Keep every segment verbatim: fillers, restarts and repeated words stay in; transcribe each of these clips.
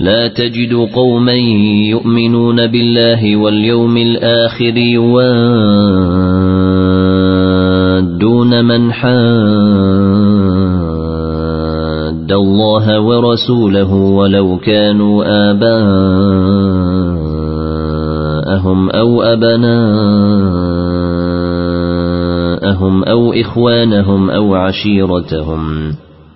لا تجد قوما يؤمنون بالله واليوم الآخر يوادون من حاد الله ورسوله ولو كانوا آباءهم أو أبناءهم أو إخوانهم أو عشيرتهم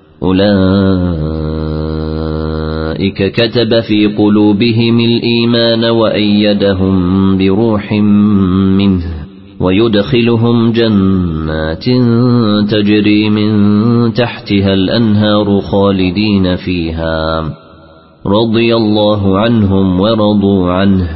أولئك كتب في قلوبهم الإيمان وأيدهم بروح منه ويدخلهم جنات تجري من تحتها الأنهار خالدين فيها رضي الله عنهم ورضوا عنه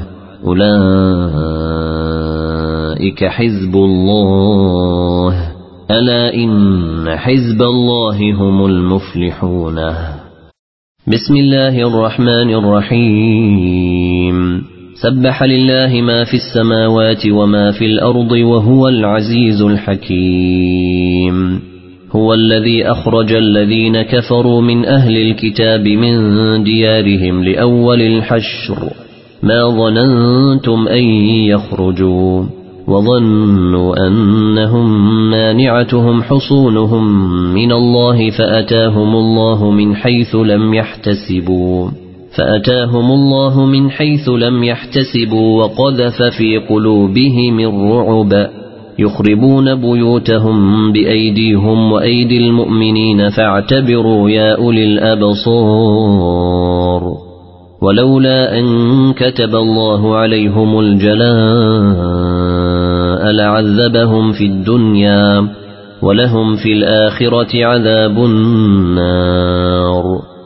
أولئك حزب الله ألا إن حزب الله هم المفلحون. بسم الله الرحمن الرحيم. سبح لله ما في السماوات وما في الأرض وهو العزيز الحكيم. هو الذي أخرج الذين كفروا من أهل الكتاب من ديارهم لأول الحشر ما ظننتم أن يخرجوا وظنوا أنهم مانعتهم حصونهم من الله فأتاهم الله من حيث لم يحتسبوا فأتاهم الله من حيث لم يحتسبوا وقذف في قلوبهم الرعب يخربون بيوتهم بأيديهم وأيدي المؤمنين فاعتبروا يا أولي الأبصار. ولولا أن كتب الله عليهم الجلاء لعذبهم في الدنيا ولهم في الآخرة عذاب النار.